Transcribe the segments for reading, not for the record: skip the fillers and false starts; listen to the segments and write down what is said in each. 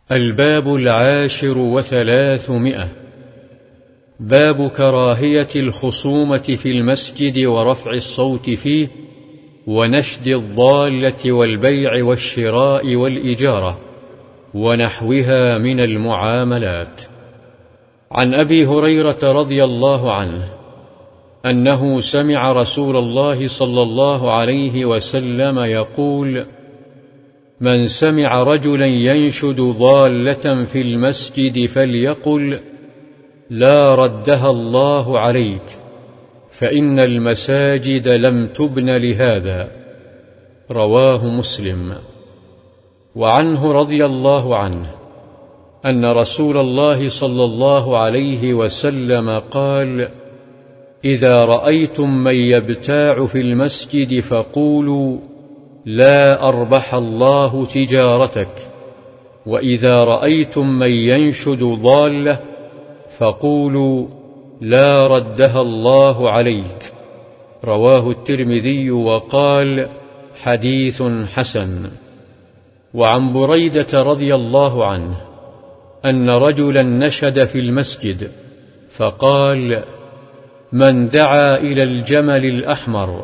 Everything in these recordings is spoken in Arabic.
الباب 10 و300. باب كراهية الخصومة في المسجد ورفع الصوت فيه ونشد الضالة والبيع والشراء والإجارة ونحوها من المعاملات. عن أبي هريرة رضي الله عنه أنه سمع رسول الله صلى الله عليه وسلم يقول: من سمع رجلا ينشد ضالة في المسجد فليقل: لا ردها الله عليك، فإن المساجد لم تبن لهذا. رواه مسلم. وعنه رضي الله عنه أن رسول الله صلى الله عليه وسلم قال: إذا رأيتم من يبتاع في المسجد فقولوا: لا أربح الله تجارتك. وإذا رأيتم من ينشد ضالة فقولوا: لا ردها الله عليك. رواه الترمذي وقال: حديث حسن. وعن بريدة رضي الله عنه أن رجلا نشد في المسجد فقال: من دعا إلى الجمل الأحمر؟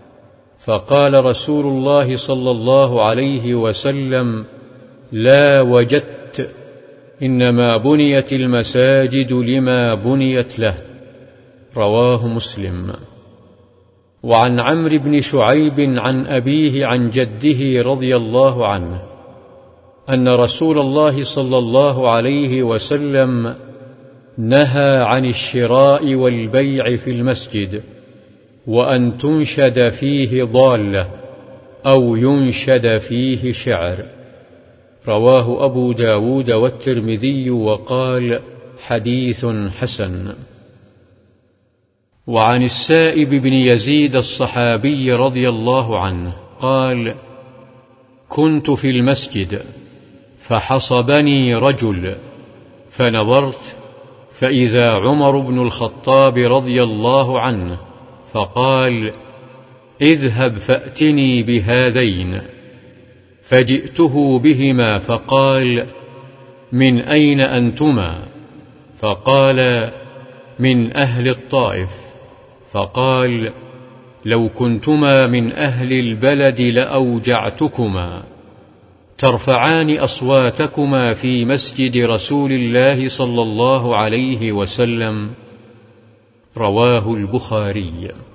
فقال رسول الله صلى الله عليه وسلم: لا وجدت، إنما بنيت المساجد لما بنيت له. رواه مسلم. وعن عمرو بن شعيب عن أبيه عن جده رضي الله عنه أن رسول الله صلى الله عليه وسلم نهى عن الشراء والبيع في المسجد، وأن تنشد فيه ضالة أو ينشد فيه شعر. رواه أبو داود والترمذي وقال: حديث حسن. وعن السائب بن يزيد الصحابي رضي الله عنه قال: كنت في المسجد فحصبني رجل، فنظرت فإذا عمر بن الخطاب رضي الله عنه، فقال: اذهب فأتني بهذين. فجئته بهما فقال: من أين أنتما؟ فقال: من أهل الطائف. فقال: لو كنتما من أهل البلد لأوجعتكما، ترفعان أصواتكما في مسجد رسول الله صلى الله عليه وسلم. رواه البخاري.